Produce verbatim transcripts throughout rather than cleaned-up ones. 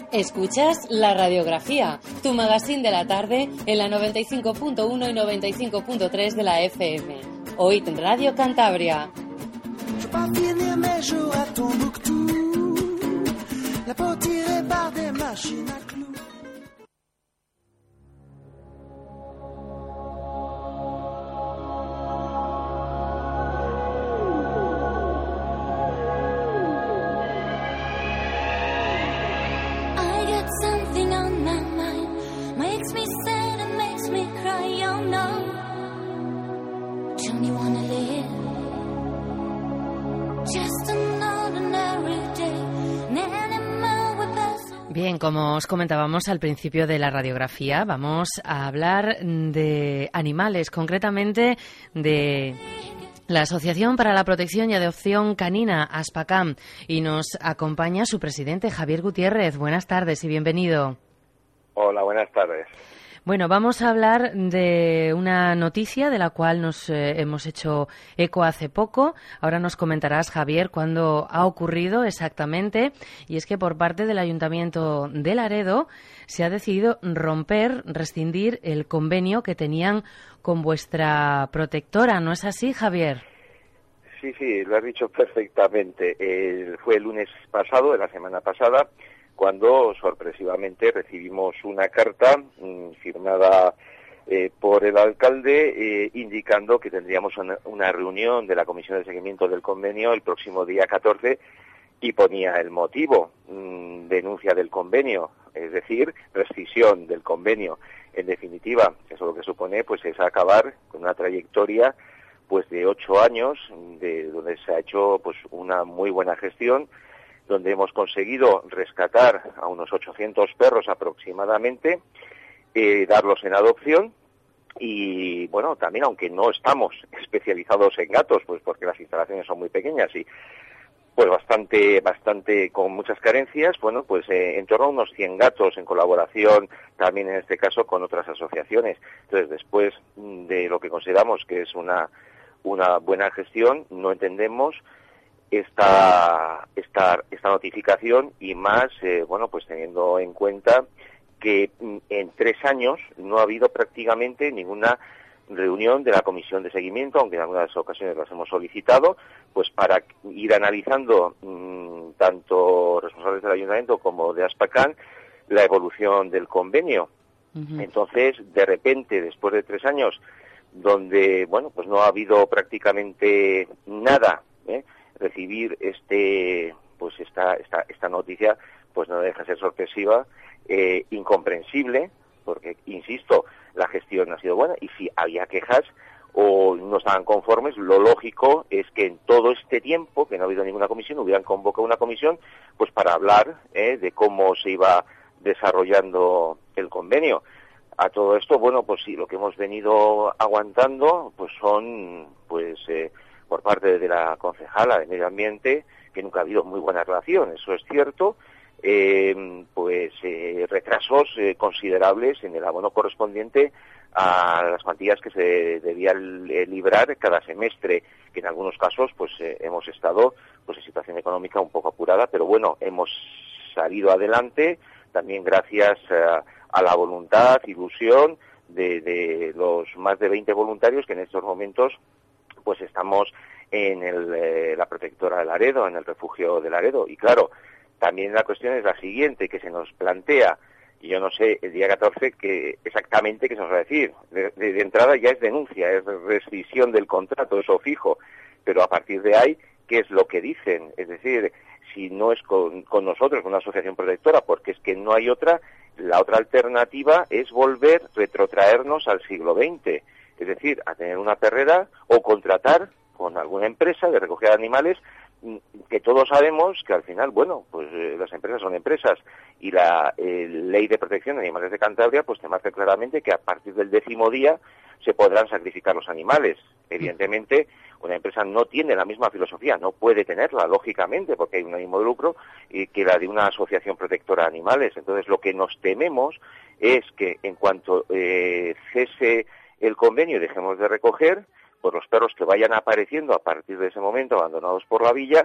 Escuchas La Radiografía, tu magazín de la tarde en la noventa y cinco punto uno y noventa y cinco punto tres de la F M. Oíd Radio Cantabria. Bien, como os comentábamos al principio de la radiografía, vamos a hablar de animales, concretamente de la Asociación para la Protección y Adopción Canina, ASPACAM, y nos acompaña su presidente, Javier Gutiérrez. Buenas tardes y bienvenido. Hola, buenas tardes. Bueno, vamos a hablar de una noticia de la cual nos eh, hemos hecho eco hace poco. Ahora nos comentarás, Javier, cuándo ha ocurrido exactamente. Y es que por parte del Ayuntamiento de Laredo se ha decidido romper, rescindir el convenio que tenían con vuestra protectora. ¿No es así, Javier? Sí, sí, lo has dicho perfectamente. Eh, fue el lunes pasado, de la semana pasada, cuando sorpresivamente recibimos una carta mmm, firmada eh, por el alcalde eh, indicando que tendríamos una, una reunión de la Comisión de Seguimiento del Convenio el próximo día catorce y ponía el motivo, mmm, denuncia del convenio, es decir, rescisión del convenio. En definitiva, eso lo que supone pues es acabar con una trayectoria pues de ocho años, de donde se ha hecho pues una muy buena gestión, donde hemos conseguido rescatar a unos ochocientos perros aproximadamente, eh, darlos en adopción y, bueno, también aunque no estamos especializados en gatos, pues porque las instalaciones son muy pequeñas y pues bastante, bastante con muchas carencias, bueno, pues eh, en torno a unos cien gatos en colaboración también en este caso con otras asociaciones. Entonces, después de lo que consideramos que es una, una buena gestión, no entendemos esta esta esta notificación y más eh, bueno pues teniendo en cuenta que en tres años no ha habido prácticamente ninguna reunión de la comisión de seguimiento, aunque en algunas ocasiones las hemos solicitado, pues para ir analizando mmm, tanto responsables del ayuntamiento como de ASPACAM la evolución del convenio. Uh-huh. Entonces, de repente, después de tres años donde bueno pues no ha habido prácticamente nada, ¿eh? recibir este pues esta esta esta noticia pues no deja de ser sorpresiva, eh, incomprensible, porque insisto, la gestión ha sido buena y si había quejas o no estaban conformes, lo lógico es que en todo este tiempo que no ha habido ninguna comisión hubieran convocado una comisión pues para hablar eh, de cómo se iba desarrollando el convenio. A todo esto, bueno, pues sí, lo que hemos venido aguantando pues son pues eh, por parte de la concejala de Medio Ambiente, que nunca ha habido muy buena relación, eso es cierto, eh, pues eh, retrasos eh, considerables en el abono correspondiente a las cuantías que se debían eh, librar cada semestre, que en algunos casos pues eh, hemos estado pues en situación económica un poco apurada, pero bueno, hemos salido adelante también gracias a, a la voluntad, ilusión de, de los más de veinte voluntarios que en estos momentos pues estamos en el, eh, la protectora de Laredo, en el refugio de Laredo. Y claro, también la cuestión es la siguiente, que se nos plantea, y yo no sé, el día catorce, que exactamente qué se nos va a decir. De, de, de entrada ya es denuncia, es rescisión del contrato, eso fijo, pero a partir de ahí, ¿qué es lo que dicen? Es decir, si no es con, con nosotros, con una asociación protectora, porque es que no hay otra, la otra alternativa es volver, retrotraernos al siglo veinte. Es decir, a tener una perrera o contratar con alguna empresa de recogida de animales, que todos sabemos que al final, bueno, pues eh, las empresas son empresas y la eh, Ley de Protección de Animales de Cantabria pues te marca claramente que a partir del décimo día se podrán sacrificar los animales. Evidentemente, una empresa no tiene la misma filosofía, no puede tenerla, lógicamente, porque hay un ánimo de lucro, y que la de una asociación protectora de animales. Entonces, lo que nos tememos es que en cuanto eh, cese el convenio y dejemos de recoger, pues los perros que vayan apareciendo a partir de ese momento abandonados por la villa,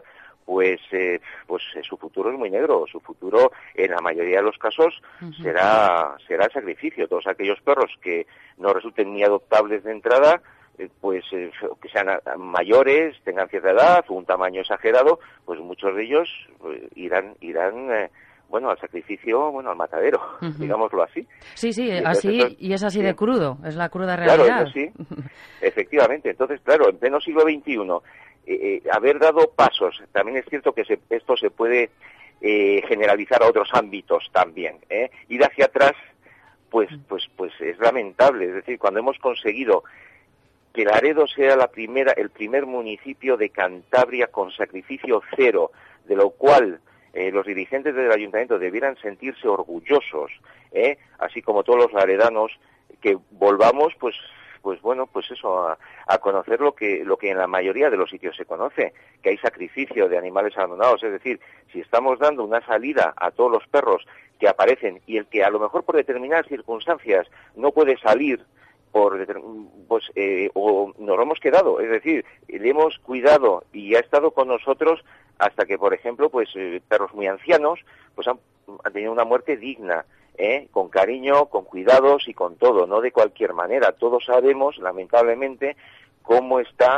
pues eh, pues eh, su futuro es muy negro. Su futuro, en la mayoría de los casos, uh-huh. será será sacrificio. Todos aquellos perros que no resulten ni adoptables de entrada, eh, pues eh, que sean mayores, tengan cierta edad o un tamaño exagerado, pues muchos de ellos eh, irán irán eh, bueno, al sacrificio, bueno, al matadero, uh-huh. digámoslo así. Sí, sí, y así, entonces, y es así sí. de crudo, es la cruda realidad. Claro, sí, efectivamente. Entonces, claro, en pleno siglo veintiuno, eh, eh, haber dado pasos, también es cierto que se, esto se puede eh, generalizar a otros ámbitos también, ¿eh? Ir hacia atrás, pues, pues, pues es lamentable. Es decir, cuando hemos conseguido que Laredo sea la primera, el primer municipio de Cantabria con sacrificio cero, de lo cual Eh, los dirigentes del ayuntamiento debieran sentirse orgullosos, ¿eh? Así como todos los laredanos, que volvamos, pues, pues bueno, pues eso, a, a conocer lo que, lo que en la mayoría de los sitios se conoce, que hay sacrificio de animales abandonados. Es decir, si estamos dando una salida a todos los perros que aparecen y el que a lo mejor por determinadas circunstancias no puede salir, por pues eh, o nos lo hemos quedado, es decir, le hemos cuidado y ha estado con nosotros hasta que, por ejemplo, pues eh, perros muy ancianos pues han, han tenido una muerte digna, ¿eh? Con cariño, con cuidados y con todo, no de cualquier manera. Todos sabemos, lamentablemente, cómo está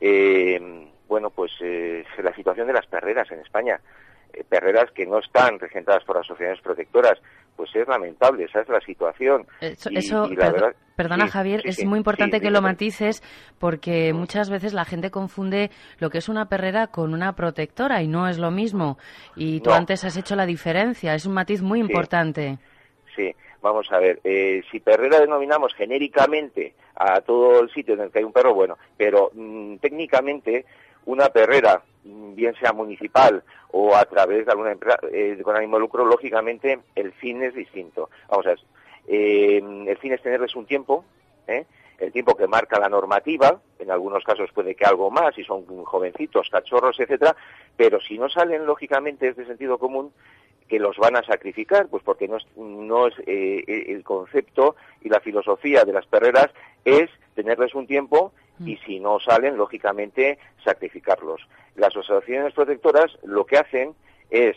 eh, bueno, pues eh, la situación de las perreras en España. Eh, perreras que no están regentadas por asociaciones protectoras, pues es lamentable, esa es la situación. Eso, y, eso y la per verdad, perdona sí, Javier, sí, es sí, muy importante sí, que lo matices, porque mm. muchas veces la gente confunde lo que es una perrera con una protectora y no es lo mismo. Y tú no. antes has hecho la diferencia, es un matiz muy sí. importante. Sí, vamos a ver, eh, si perrera denominamos genéricamente a todo el sitio en el que hay un perro, bueno, pero mmm, técnicamente una perrera, bien sea municipal o a través de alguna empresa eh, con ánimo de lucro, lógicamente el fin es distinto. Vamos a ver, eh, el fin es tenerles un tiempo, ¿eh? el tiempo que marca la normativa, en algunos casos puede que algo más, si son jovencitos, cachorros, etcétera, pero si no salen, lógicamente, es de sentido común que los van a sacrificar, pues porque no es, no es eh, el concepto y la filosofía de las perreras es tenerles un tiempo y si no salen, lógicamente, sacrificarlos. Las asociaciones protectoras lo que hacen es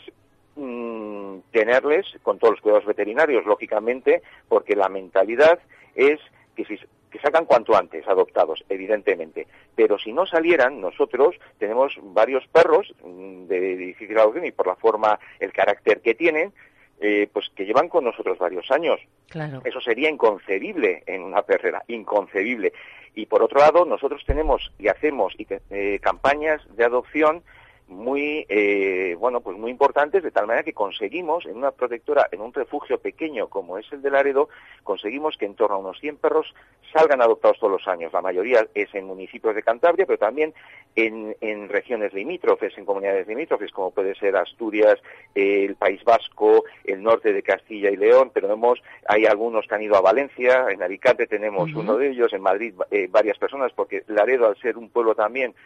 mmm, tenerles con todos los cuidados veterinarios, lógicamente, porque la mentalidad es que si que salgan cuanto antes adoptados, evidentemente. Pero si no salieran, nosotros tenemos varios perros de difícil adopción y por la forma, el carácter que tienen, eh, pues que llevan con nosotros varios años. Claro. Eso sería inconcebible en una perrera, inconcebible. Y por otro lado, nosotros tenemos y hacemos y, eh, campañas de adopción muy eh, bueno pues muy importantes, de tal manera que conseguimos en una protectora, en un refugio pequeño como es el de Laredo, conseguimos que en torno a unos cien perros salgan adoptados todos los años. La mayoría es en municipios de Cantabria, pero también en, en regiones limítrofes, en comunidades limítrofes, como puede ser Asturias, eh, el País Vasco, el norte de Castilla y León, pero vemos, hay algunos que han ido a Valencia, en Alicante tenemos uh-huh. uno de ellos, en Madrid eh, varias personas, porque Laredo, al ser un pueblo también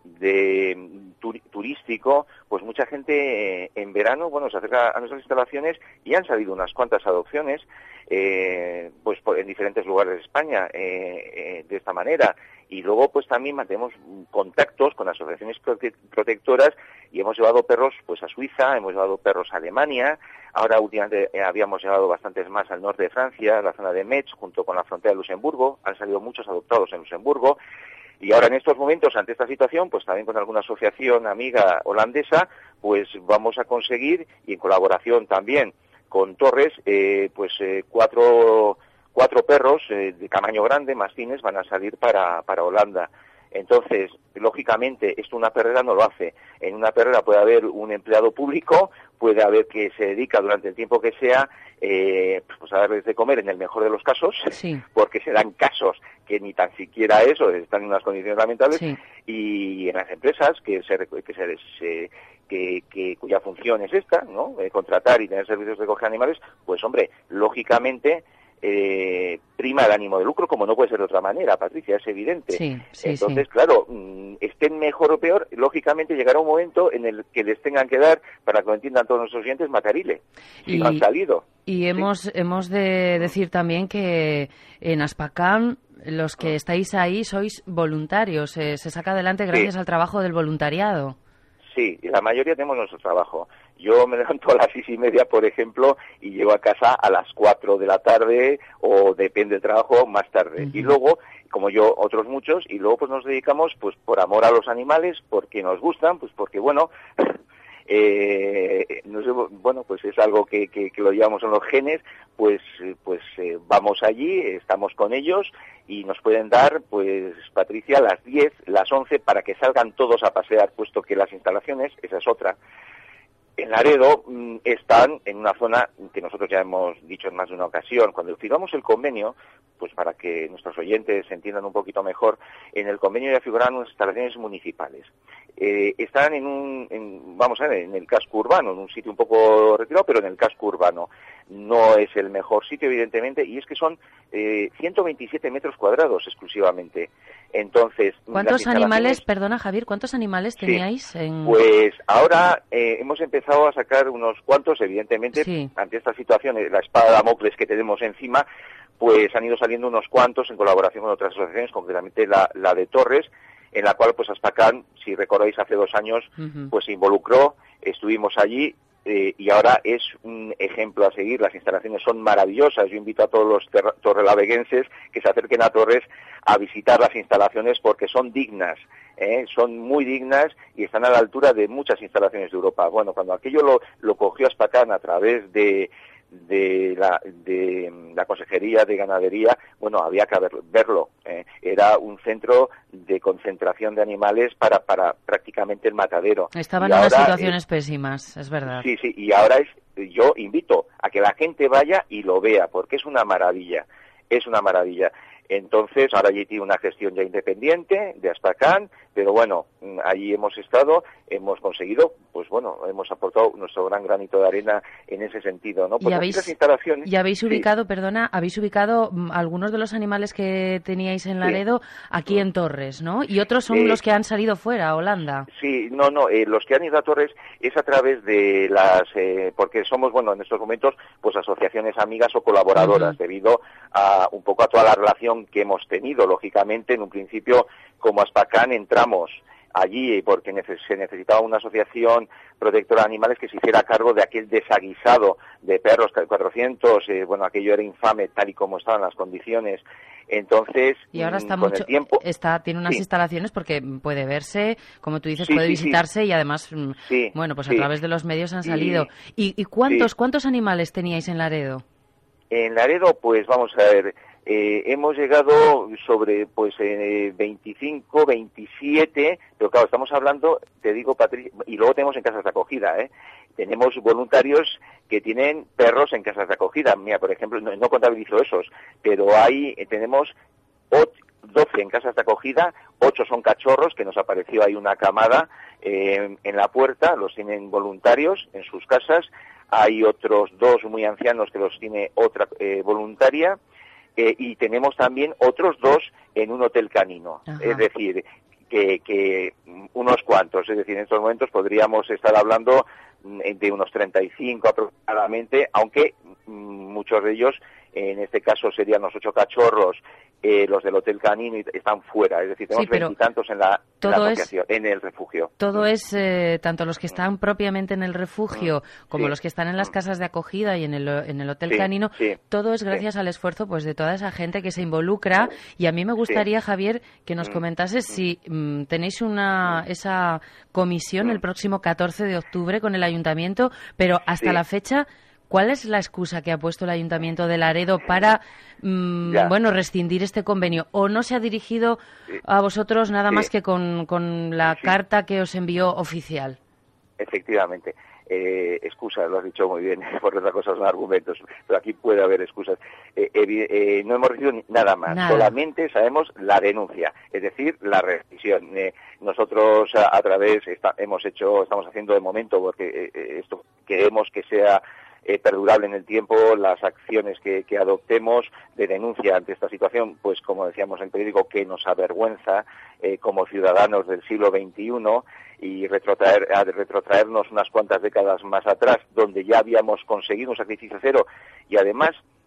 de tur turístico, pues mucha gente eh, en verano, bueno, se acerca a nuestras instalaciones y han salido unas cuantas adopciones, eh, pues por, en diferentes lugares de España, eh, eh, de esta manera. Y luego, pues también mantenemos contactos con asociaciones prote protectoras y hemos llevado perros, pues a Suiza, hemos llevado perros a Alemania. Ahora últimamente eh, habíamos llevado bastantes más al norte de Francia, la zona de Metz, junto con la frontera de Luxemburgo. Han salido muchos adoptados en Luxemburgo. Y ahora en estos momentos, ante esta situación, pues también con alguna asociación amiga holandesa, pues vamos a conseguir, y en colaboración también con Torres, eh, pues eh, cuatro, cuatro perros eh, de tamaño grande, mastines, van a salir para, para Holanda. Entonces, lógicamente, esto una perrera no lo hace. En una perrera puede haber un empleado público, puede haber que se dedica durante el tiempo que sea eh, pues a darles de comer en el mejor de los casos, sí. porque se dan casos que ni tan siquiera eso, están en unas condiciones lamentables, sí. y en las empresas que se, que se, se que, que cuya función es esta, ¿no? Eh, contratar y tener servicios de recoger animales, pues hombre, lógicamente Eh, prima el ánimo de lucro, como no puede ser de otra manera, Patricia, es evidente. Sí, sí, Entonces, sí. claro, estén mejor o peor, lógicamente llegará un momento en el que les tengan que dar, para que lo entiendan todos nuestros oyentes, matarile, si y, no han salido. Y ¿sí? hemos, hemos de decir también que en Aspacam, los que estáis ahí sois voluntarios, eh, se saca adelante gracias sí. al trabajo del voluntariado. Sí, la mayoría tenemos nuestro trabajo. Yo me levanto a las seis y media, por ejemplo, y llego a casa a las cuatro de la tarde, o depende del trabajo, más tarde. Uh-huh. Y luego, como yo, otros muchos, y luego pues nos dedicamos pues por amor a los animales, porque nos gustan, pues porque, bueno, eh, no sé, bueno, pues es algo que, que, que lo llevamos en los genes, pues, pues eh, vamos allí, estamos con ellos, y nos pueden dar, pues, Patricia, las diez, las once, para que salgan todos a pasear, puesto que las instalaciones, esa es otra. En Laredo mmm, están en una zona que nosotros ya hemos dicho en más de una ocasión. Cuando firmamos el convenio, pues para que nuestros oyentes entiendan un poquito mejor, en el convenio ya figuran unas instalaciones municipales. Eh, están en un, en, vamos a ver, en el casco urbano, en un sitio un poco retirado, pero en el casco urbano. No es el mejor sitio, evidentemente, y es que son eh, ciento veintisiete metros cuadrados exclusivamente. Entonces, ¿cuántos animales, perdona Javier, cuántos animales teníais? Sí, en... Pues ahora eh, hemos empezado a sacar unos cuantos, evidentemente, sí. Ante esta situación, la espada de Damocles que tenemos encima, pues han ido saliendo unos cuantos en colaboración con otras asociaciones, concretamente la, la de Torres, en la cual pues Aspacán, si recordáis, hace dos años, uh-huh. pues se involucró, estuvimos allí, Eh, y ahora es un ejemplo a seguir. Las instalaciones son maravillosas. Yo invito a todos los ter- torrelaveguenses que se acerquen a Torres a visitar las instalaciones, porque son dignas, ¿eh? Son muy dignas y están a la altura de muchas instalaciones de Europa. Bueno, cuando aquello lo, lo cogió Aspacán a través de de la, de la Consejería de Ganadería, bueno, había que ver, verlo. Eh. Era un centro de concentración de animales para, para prácticamente el matadero. Estaban en unas situaciones eh, pésimas, es verdad. Sí, sí, y ahora es, yo invito a que la gente vaya y lo vea, porque es una maravilla, es una maravilla. Entonces, ahora allí tiene una gestión ya independiente de Aspacán, pero bueno, allí hemos estado, hemos conseguido, pues bueno, hemos aportado nuestro gran granito de arena en ese sentido, ¿no? Pues ¿Y habéis, instalaciones, ¿Y habéis ubicado, sí. perdona, habéis ubicado m, algunos de los animales que teníais en Laredo sí. aquí en Torres, ¿no? Y otros son eh, los que han salido fuera, a Holanda. Sí, no, no, eh, los que han ido a Torres es a través de las, eh, porque somos, bueno, en estos momentos, pues asociaciones amigas o colaboradoras, uh-huh. debido a un poco a toda la relación que hemos tenido. Lógicamente, en un principio, como Aspacán, entramos allí porque neces- se necesitaba una asociación protectora de animales que se hiciera cargo de aquel desaguisado de perros, cuatrocientos, eh, bueno, aquello era infame tal y como estaban las condiciones. Entonces, y ahora está con mucho, el tiempo... está, tiene unas sí. instalaciones porque puede verse, como tú dices, sí, puede sí, visitarse sí. y además, sí, bueno, pues sí. a través de los medios han salido. ¿Y, y cuántos, sí. cuántos animales teníais en Laredo? En Laredo, pues vamos a ver... Eh, hemos llegado sobre pues eh, veinticinco, veintisiete, pero claro, estamos hablando, te digo, Patricia, y luego tenemos en casas de acogida, ¿eh? Tenemos voluntarios que tienen perros en casas de acogida. Mira, por ejemplo, no, no contabilizo esos, pero ahí eh, tenemos doce en casas de acogida, ocho son cachorros, que nos apareció ahí una camada eh, en la puerta, los tienen voluntarios en sus casas. Hay otros dos muy ancianos que los tiene otra eh, voluntaria. Eh, y tenemos también otros dos en un hotel canino. Ajá. Es decir, que, que unos cuantos, es decir, en estos momentos podríamos estar hablando de unos treinta y cinco aproximadamente, aunque muchos de ellos, en este caso serían los ocho cachorros, eh, los del hotel canino, están fuera, es decir, tenemos veintitantos sí, en la, en, la asociación, en el refugio. Todo es, eh, tanto los que están propiamente en el refugio como sí. los que están en las casas de acogida y en el, en el hotel sí, canino, sí, todo es gracias sí. al esfuerzo pues de toda esa gente que se involucra. Y a mí me gustaría, sí. Javier, que nos comentases si mm, tenéis una esa comisión el próximo catorce de octubre con el ayuntamiento, pero hasta sí. la fecha, ¿cuál es la excusa que ha puesto el Ayuntamiento de Laredo para, mmm, bueno, rescindir este convenio? ¿O no se ha dirigido a vosotros nada sí. más que con, con la sí. carta que os envió oficial? Efectivamente. Eh, excusas, lo has dicho muy bien, por otra cosa son argumentos, pero aquí puede haber excusas. Eh, eh, eh, no hemos recibido nada más, nada. Solamente sabemos la denuncia, es decir, la rescisión. Eh, nosotros a, a través está, hemos hecho, estamos haciendo de momento, porque eh, esto queremos que sea Eh, perdurable en el tiempo, las acciones que, que adoptemos de denuncia ante esta situación, pues como decíamos en el periódico, que nos avergüenza eh, como ciudadanos del siglo veintiuno, y retrotraer, a retrotraernos unas cuantas décadas más atrás, donde ya habíamos conseguido un sacrificio cero, y además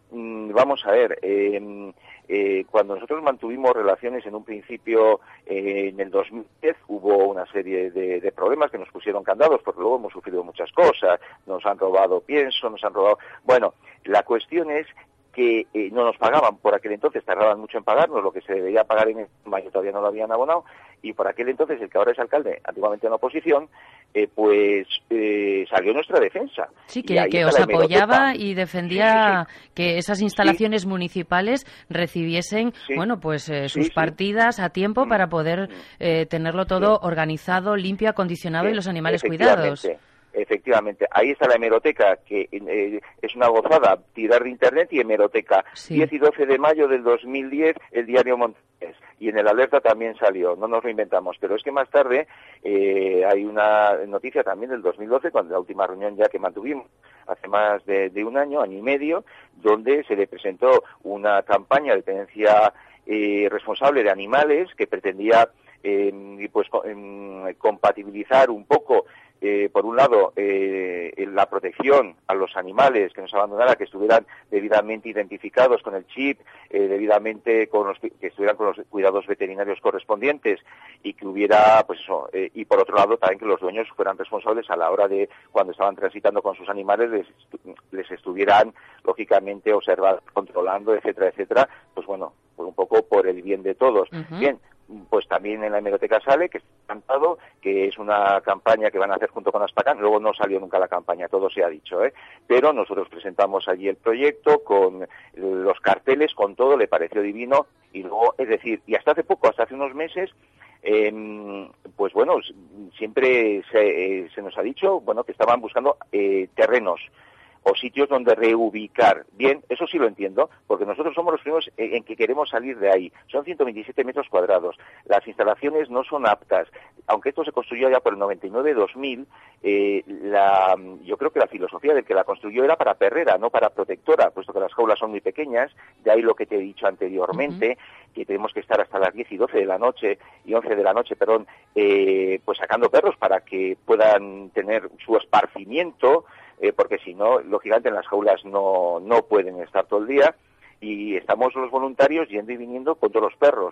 mmm, vamos a ver, eh, eh, cuando nosotros mantuvimos relaciones en un principio, eh, en el dos mil diez, hubo una serie de, de problemas que nos pusieron candados, porque luego hemos sufrido muchas cosas, nos han robado pienso, nos han robado... Bueno, la cuestión es que eh, no nos pagaban, por aquel entonces tardaban mucho en pagarnos, lo que se debería pagar en mayo todavía no lo habían abonado, y por aquel entonces el que ahora es alcalde, antiguamente en la oposición, eh, pues eh, salió nuestra defensa. Sí, que, que os apoyaba y defendía sí, sí, sí. que esas instalaciones sí. municipales recibiesen, sí. bueno, pues eh, sus sí, partidas sí. a tiempo mm. para poder eh, tenerlo todo sí. organizado, limpio, acondicionado sí. y los animales cuidados. Efectivamente, ahí está la hemeroteca, que eh, es una gozada tirar de internet, y hemeroteca, sí. diez y doce de mayo del dos mil diez, el diario Montañés, y en el Alerta también salió, no nos lo inventamos, pero es que más tarde eh, hay una noticia también del dos mil doce, cuando la última reunión ya que mantuvimos, hace más de, de un año, año y medio, donde se le presentó una campaña de tenencia eh, responsable de animales que pretendía eh, pues eh, compatibilizar un poco Eh, por un lado, eh, la protección a los animales que nos abandonara, que estuvieran debidamente identificados con el chip, eh, debidamente con los, que estuvieran con los cuidados veterinarios correspondientes, y que hubiera, pues eso, eh, y por otro lado también que los dueños fueran responsables a la hora de, cuando estaban transitando con sus animales, les, les estuvieran, lógicamente, observando, controlando, etcétera, etcétera, pues bueno, pues un poco por el bien de todos. Uh-huh. Bien, pues también en la hemeroteca sale, que está cantado, que es una campaña que van a hacer junto con Aspacan. Luego no salió nunca la campaña, todo se ha dicho, ¿eh? Pero nosotros presentamos allí el proyecto con los carteles, con todo, le pareció divino, y luego, es decir, y hasta hace poco, hasta hace unos meses, eh, pues bueno, siempre se, eh, se nos ha dicho, bueno, que estaban buscando eh, terrenos o sitios donde reubicar. Bien, eso sí lo entiendo, porque nosotros somos los primeros en que queremos salir de ahí. Son ciento veintisiete metros cuadrados. Las instalaciones no son aptas. Aunque esto se construyó ya por el noventa y nueve dos mil, eh, la, yo creo que la filosofía del que la construyó era para perrera, no para protectora, puesto que las jaulas son muy pequeñas. De ahí lo que te he dicho anteriormente, uh-huh. que tenemos que estar hasta las diez y doce de la noche, y once de la noche, perdón, eh, pues sacando perros para que puedan tener su esparcimiento, Eh, porque si no, lógicamente en las jaulas no, no pueden estar todo el día, y estamos los voluntarios yendo y viniendo con todos los perros.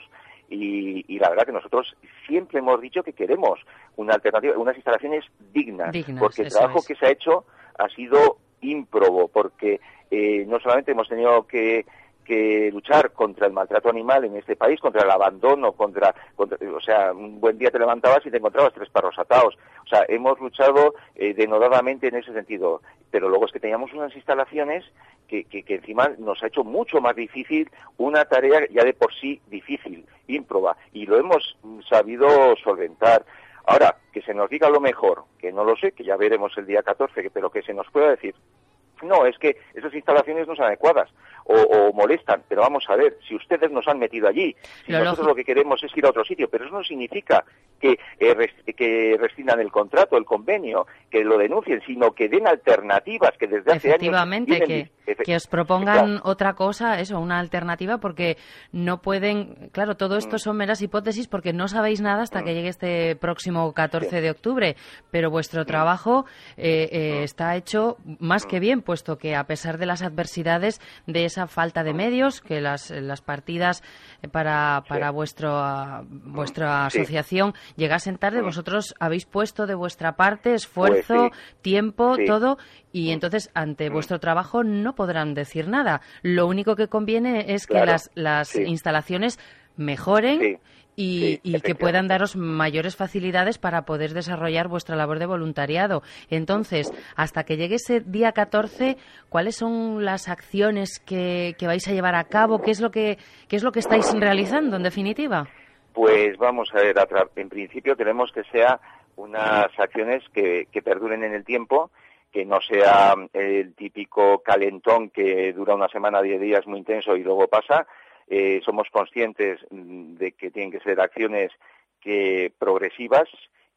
Y, y la verdad que nosotros siempre hemos dicho que queremos una alternativa, unas instalaciones dignas, dignas porque el trabajo es. que se ha hecho ha sido ímprobo, porque eh, no solamente hemos tenido que que luchar contra el maltrato animal en este país, contra el abandono, contra, contra, o sea, un buen día te levantabas y te encontrabas tres perros atados. O sea, hemos luchado eh, denodadamente en ese sentido, pero luego es que teníamos unas instalaciones que, que, que encima nos ha hecho mucho más difícil una tarea ya de por sí difícil, ímproba, y lo hemos sabido solventar. Ahora, que se nos diga lo mejor, que no lo sé, que ya veremos el día catorce, pero que se nos pueda decir, no, es que esas instalaciones no son adecuadas o, o molestan, pero vamos a ver, si ustedes nos han metido allí, si lo nosotros lógico. Lo que queremos es ir a otro sitio, pero eso no significa que, eh, rest, que rescindan el contrato, el convenio, que lo denuncien, sino que den alternativas, que desde hace Efectivamente, años... Efectivamente, que, efe- que os propongan claro. otra cosa, eso, una alternativa, porque no pueden... Claro, todo esto mm. son meras hipótesis, porque no sabéis nada hasta mm. que llegue este próximo catorce sí. de octubre, pero vuestro mm. trabajo eh, eh, mm. está hecho más mm. que bien, puesto que a pesar de las adversidades de esa falta de medios, que las, las partidas para, para sí. vuestro, uh, vuestra sí. asociación llegasen tarde, vosotros habéis puesto de vuestra parte esfuerzo, pues sí. tiempo, sí. todo, y entonces ante vuestro trabajo no podrán decir nada. Lo único que conviene es que claro. las, las sí. instalaciones mejoren sí. y, sí, y que puedan daros mayores facilidades para poder desarrollar vuestra labor de voluntariado. Entonces, hasta que llegue ese día catorce, ¿cuáles son las acciones que, que vais a llevar a cabo? ¿Qué es lo que, qué es lo que estáis realizando, en definitiva? Pues vamos a ver, en principio queremos que sea unas acciones que, que perduren en el tiempo, que no sea el típico calentón que dura una semana, diez días muy intenso y luego pasa. Eh, somos conscientes de que tienen que ser acciones que progresivas,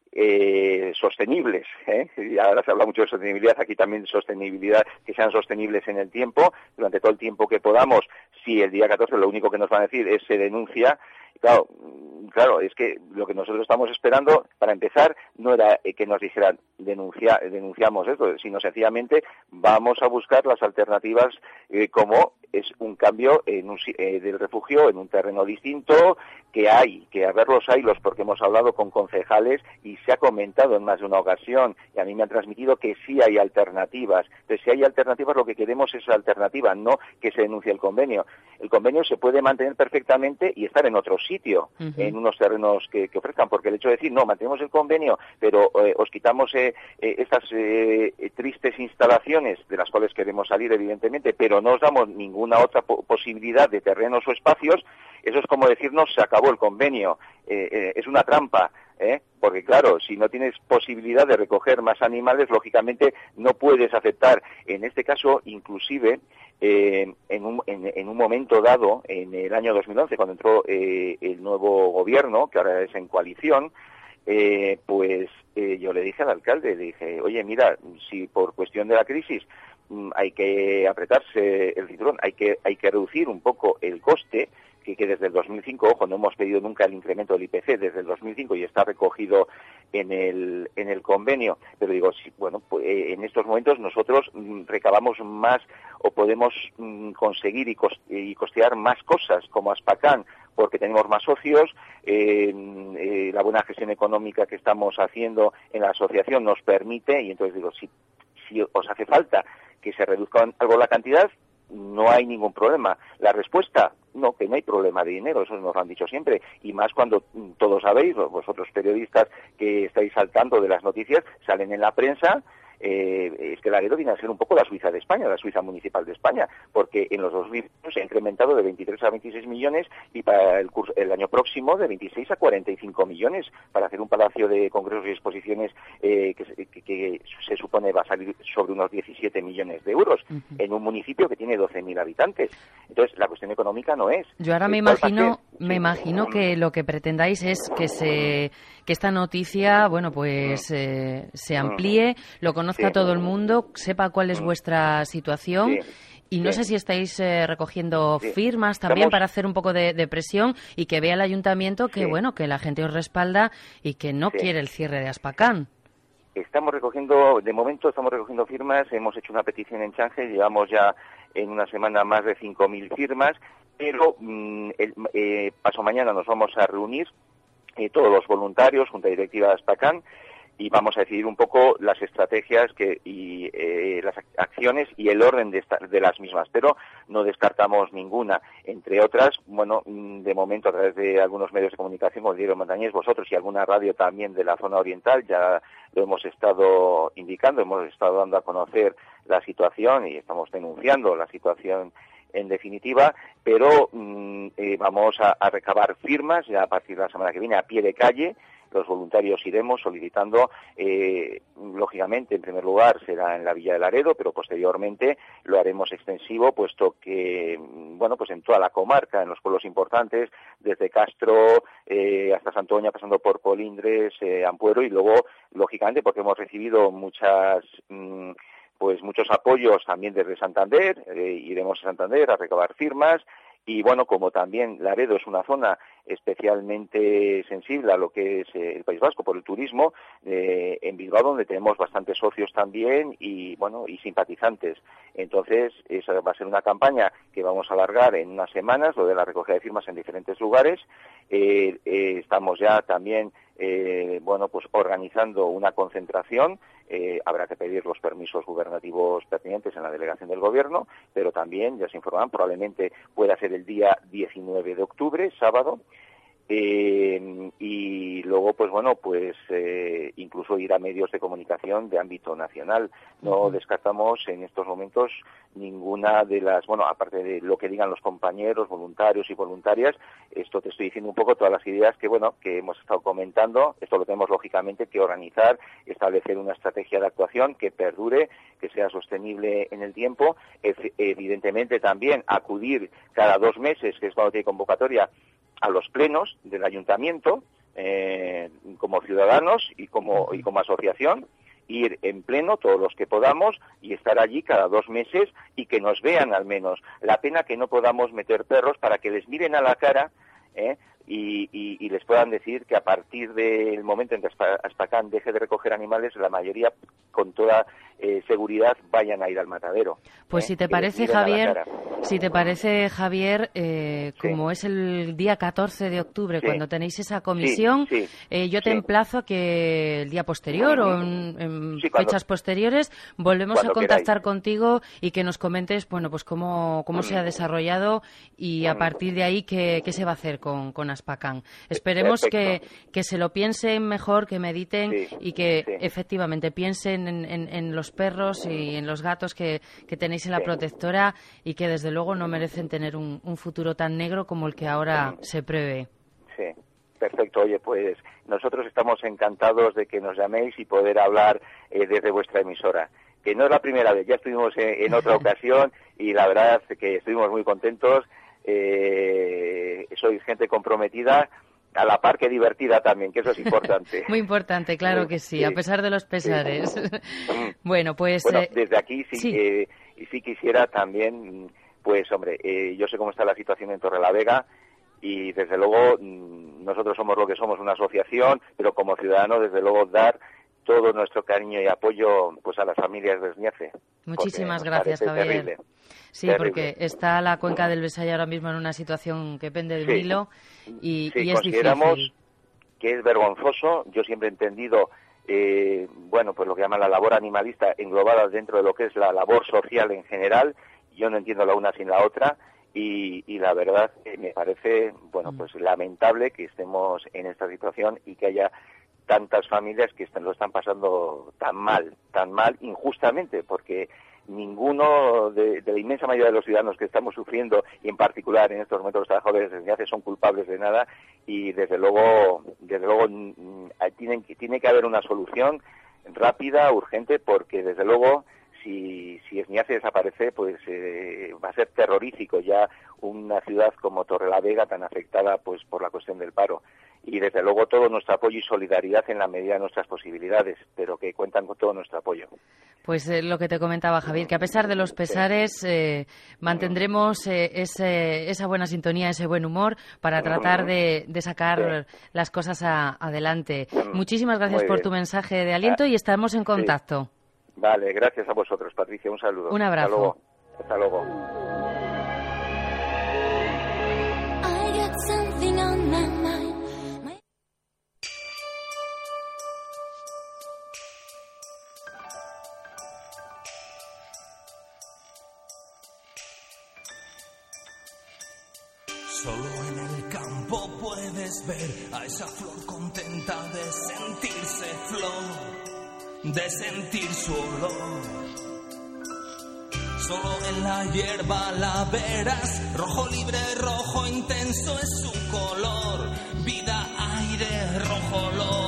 eh, sostenibles, ¿eh? Y ahora se habla mucho de sostenibilidad, aquí también sostenibilidad, que sean sostenibles en el tiempo, durante todo el tiempo que podamos. Si el día catorce lo único que nos van a decir es se denuncia, claro, claro, es que lo que nosotros estamos esperando, para empezar, no era que nos dijeran denuncia, denunciamos esto, sino sencillamente vamos a buscar las alternativas, eh, como es un cambio en un, eh, del refugio en un terreno distinto, que hay, que a ver los haylos, porque hemos hablado con concejales y se ha comentado en más de una ocasión, y a mí me han transmitido que sí hay alternativas. Entonces, si hay alternativas, lo que queremos es alternativa, no que se denuncie el convenio. El convenio se puede mantener perfectamente y estar en otro sitio, uh-huh. en unos terrenos que, que ofrezcan, porque el hecho de decir, no, mantenemos el convenio, pero eh, os quitamos eh, eh, estas eh, tristes instalaciones, de las cuales queremos salir, evidentemente, pero no os damos ninguna otra po- posibilidad de terrenos o espacios, eso es como decirnos, se acabó el convenio. Eh, eh, es una trampa. ¿Eh? Porque claro, si no tienes posibilidad de recoger más animales, lógicamente no puedes aceptar. En este caso, inclusive, eh, en, un, en, en un momento dado, en el año dos mil once, cuando entró eh, el nuevo gobierno, que ahora es en coalición, eh, pues eh, yo le dije al alcalde, le dije, oye, mira, si por cuestión de la crisis mmm, hay que apretarse el cinturón, hay que, hay que reducir un poco el coste, Que, que desde el dos mil cinco, ojo, no hemos pedido nunca el incremento del I P C desde el dos mil cinco y está recogido en el en el convenio, pero digo, sí, bueno, pues eh, en estos momentos nosotros mm, recabamos más o podemos mm, conseguir y, cost- y costear más cosas como Aspacán, porque tenemos más socios, eh, eh, la buena gestión económica que estamos haciendo en la asociación nos permite, y entonces digo, si, si os hace falta que se reduzca algo la cantidad, no hay ningún problema. La respuesta, no, que no hay problema de dinero, eso nos lo han dicho siempre, y más cuando todos sabéis, vosotros periodistas que estáis al tanto de las noticias, salen en la prensa, eh, es que Laredo viene a ser un poco la Suiza de España, la Suiza municipal de España, porque en los dos mil se ha incrementado de veintitrés a veintiséis millones y para el curso, el año próximo de veintiséis a cuarenta y cinco millones para hacer un palacio de congresos y exposiciones eh, que, que, que se supone va a salir sobre unos diecisiete millones de euros uh-huh. en un municipio que tiene doce mil habitantes. Entonces, la cuestión económica no es. Yo ahora me imagino, me imagino que lo que pretendáis es que se que esta noticia, bueno, pues eh, se amplíe, lo conozca sí. todo el mundo, sepa cuál es vuestra situación. Sí. Y no sí. sé si estáis eh, recogiendo sí. firmas también Estamos... para hacer un poco de, de presión y que vea el ayuntamiento que, sí. bueno, que la gente os respalda y que no sí. quiere el cierre de Aspacán. Estamos recogiendo, de momento estamos recogiendo firmas, hemos hecho una petición en Change, llevamos ya en una semana más de cinco mil firmas, pero mmm, el, eh, paso mañana nos vamos a reunir eh, todos los voluntarios, Junta Directiva de Aspacán, y vamos a decidir un poco las estrategias que, y eh, las acciones y el orden de, esta, de las mismas, pero no descartamos ninguna. Entre otras, bueno, de momento a través de algunos medios de comunicación, como el Diario Montañés, vosotros y alguna radio también de la zona oriental, ya lo hemos estado indicando, hemos estado dando a conocer la situación y estamos denunciando la situación en definitiva, pero mmm, eh, vamos a, a recabar firmas ya a partir de la semana que viene a pie de calle. Los voluntarios iremos solicitando, eh, lógicamente, en primer lugar será en la Villa de Laredo, pero posteriormente lo haremos extensivo, puesto que, bueno, pues en toda la comarca, en los pueblos importantes, desde Castro eh, hasta Santoña, pasando por Colindres, eh, Ampuero, y luego, lógicamente, porque hemos recibido muchas... Mmm, pues muchos apoyos también desde Santander, eh, iremos a Santander a recabar firmas. Y bueno, como también Laredo es una zona especialmente sensible a lo que es eh, el País Vasco por el turismo, eh, en Bilbao donde tenemos bastantes socios también y bueno y simpatizantes. Entonces esa va a ser una campaña que vamos a alargar en unas semanas, lo de la recogida de firmas en diferentes lugares. Eh, eh, estamos ya también eh, bueno pues organizando una concentración. Eh, habrá que pedir los permisos gubernativos pertinentes en la delegación del gobierno, pero también, ya se informarán, probablemente pueda ser el día diecinueve de octubre, sábado, eh, y luego, pues bueno, pues eh, incluso ir a medios de comunicación de ámbito nacional. No uh-huh. descartamos en estos momentos ninguna de las, bueno, aparte de lo que digan los compañeros, voluntarios y voluntarias, esto te estoy diciendo un poco todas las ideas que, bueno, que hemos estado comentando. Esto lo tenemos lógicamente que organizar, establecer una estrategia de actuación que perdure, que sea sostenible en el tiempo, evidentemente también acudir cada dos meses, que es cuando tiene convocatoria, a los plenos del ayuntamiento, eh, como ciudadanos y como, y como asociación, ir en pleno todos los que podamos y estar allí cada dos meses y que nos vean al menos. La pena que no podamos meter perros para que les miren a la cara, ¿eh? y, y, y les puedan decir que a partir del momento en que Aspacán deje de recoger animales, la mayoría, con toda eh, seguridad, vayan a ir al matadero. Pues ¿eh? si te que parece, Javier, si te Mm. parece, Javier, eh, Sí. como es el día catorce de octubre, Sí. cuando tenéis esa comisión, Sí, sí, eh, yo te sí. emplazo a que el día posterior o en, en Sí, cuando- fechas posteriores volvemos a cuando contactar queráis. contigo y que nos comentes, bueno, pues cómo, cómo se ha desarrollado y a Mm. partir de ahí qué, qué se va a hacer con, con Aspacán. Esperemos que, Perfecto. que se lo piensen mejor, que mediten Sí, y que sí. efectivamente piensen en, en- en los perros y en los gatos que, que tenéis en la Sí. protectora y que desde luego no merecen tener un, un futuro tan negro como el que ahora Mm. se prevé. Sí, perfecto. Oye, pues nosotros estamos encantados de que nos llaméis y poder hablar eh, desde vuestra emisora. Que no es la primera vez, ya estuvimos en, en otra ocasión y la verdad es que estuvimos muy contentos. Eh, sois gente comprometida, a la par que divertida también, que eso es importante. Muy importante, claro que sí, Sí, a pesar de los pesares. Mm. Bueno, pues... Bueno, eh, desde aquí sí, sí. eh, y sí quisiera también, pues hombre, eh, yo sé cómo está la situación en Torrelavega y desde luego mm, nosotros somos lo que somos, una asociación, pero como ciudadanos desde luego dar todo nuestro cariño y apoyo pues a las familias de Esniace. Muchísimas porque nos gracias, parece Javier. terrible. Sí, Terrible. porque está la cuenca del Besaya ahora mismo en una situación que pende de un Sí. hilo y, Sí, y es consideramos difícil. que es vergonzoso. Yo siempre he entendido, eh, bueno, pues lo que llaman la labor animalista englobada dentro de lo que es la labor social en general. Yo no entiendo la una sin la otra y, y la verdad eh, me parece, bueno, pues lamentable que estemos en esta situación y que haya tantas familias que están, lo están pasando tan mal, tan mal injustamente, porque ninguno de, de la inmensa mayoría de los ciudadanos que estamos sufriendo, y en particular en estos momentos los trabajadores de Esniace, son culpables de nada y desde luego, desde luego mm, tienen, tiene que haber una solución rápida, urgente, porque desde luego si, si Esniace desaparece, pues eh, va a ser terrorífico ya una ciudad como Torrelavega tan afectada pues por la cuestión del paro. Y desde luego todo nuestro apoyo y solidaridad en la medida de nuestras posibilidades, pero que cuentan con todo nuestro apoyo. Pues eh, lo que te comentaba, Javier, que a pesar de los pesares eh, mantendremos eh, ese, esa buena sintonía, ese buen humor para tratar de, de sacar Sí. las cosas a- adelante. Mm. Muchísimas gracias Muy por bien. tu mensaje de aliento y estamos en contacto. Vale, gracias a vosotros, Patricia, un saludo. Un abrazo. Hasta luego. Hasta luego. I got something on my mind. My- Solo en el campo puedes ver a esa flor contenta de sentirse flor, de sentir su olor. Solo en la hierba la verás, rojo libre, rojo intenso es su color, vida, aire, rojo olor.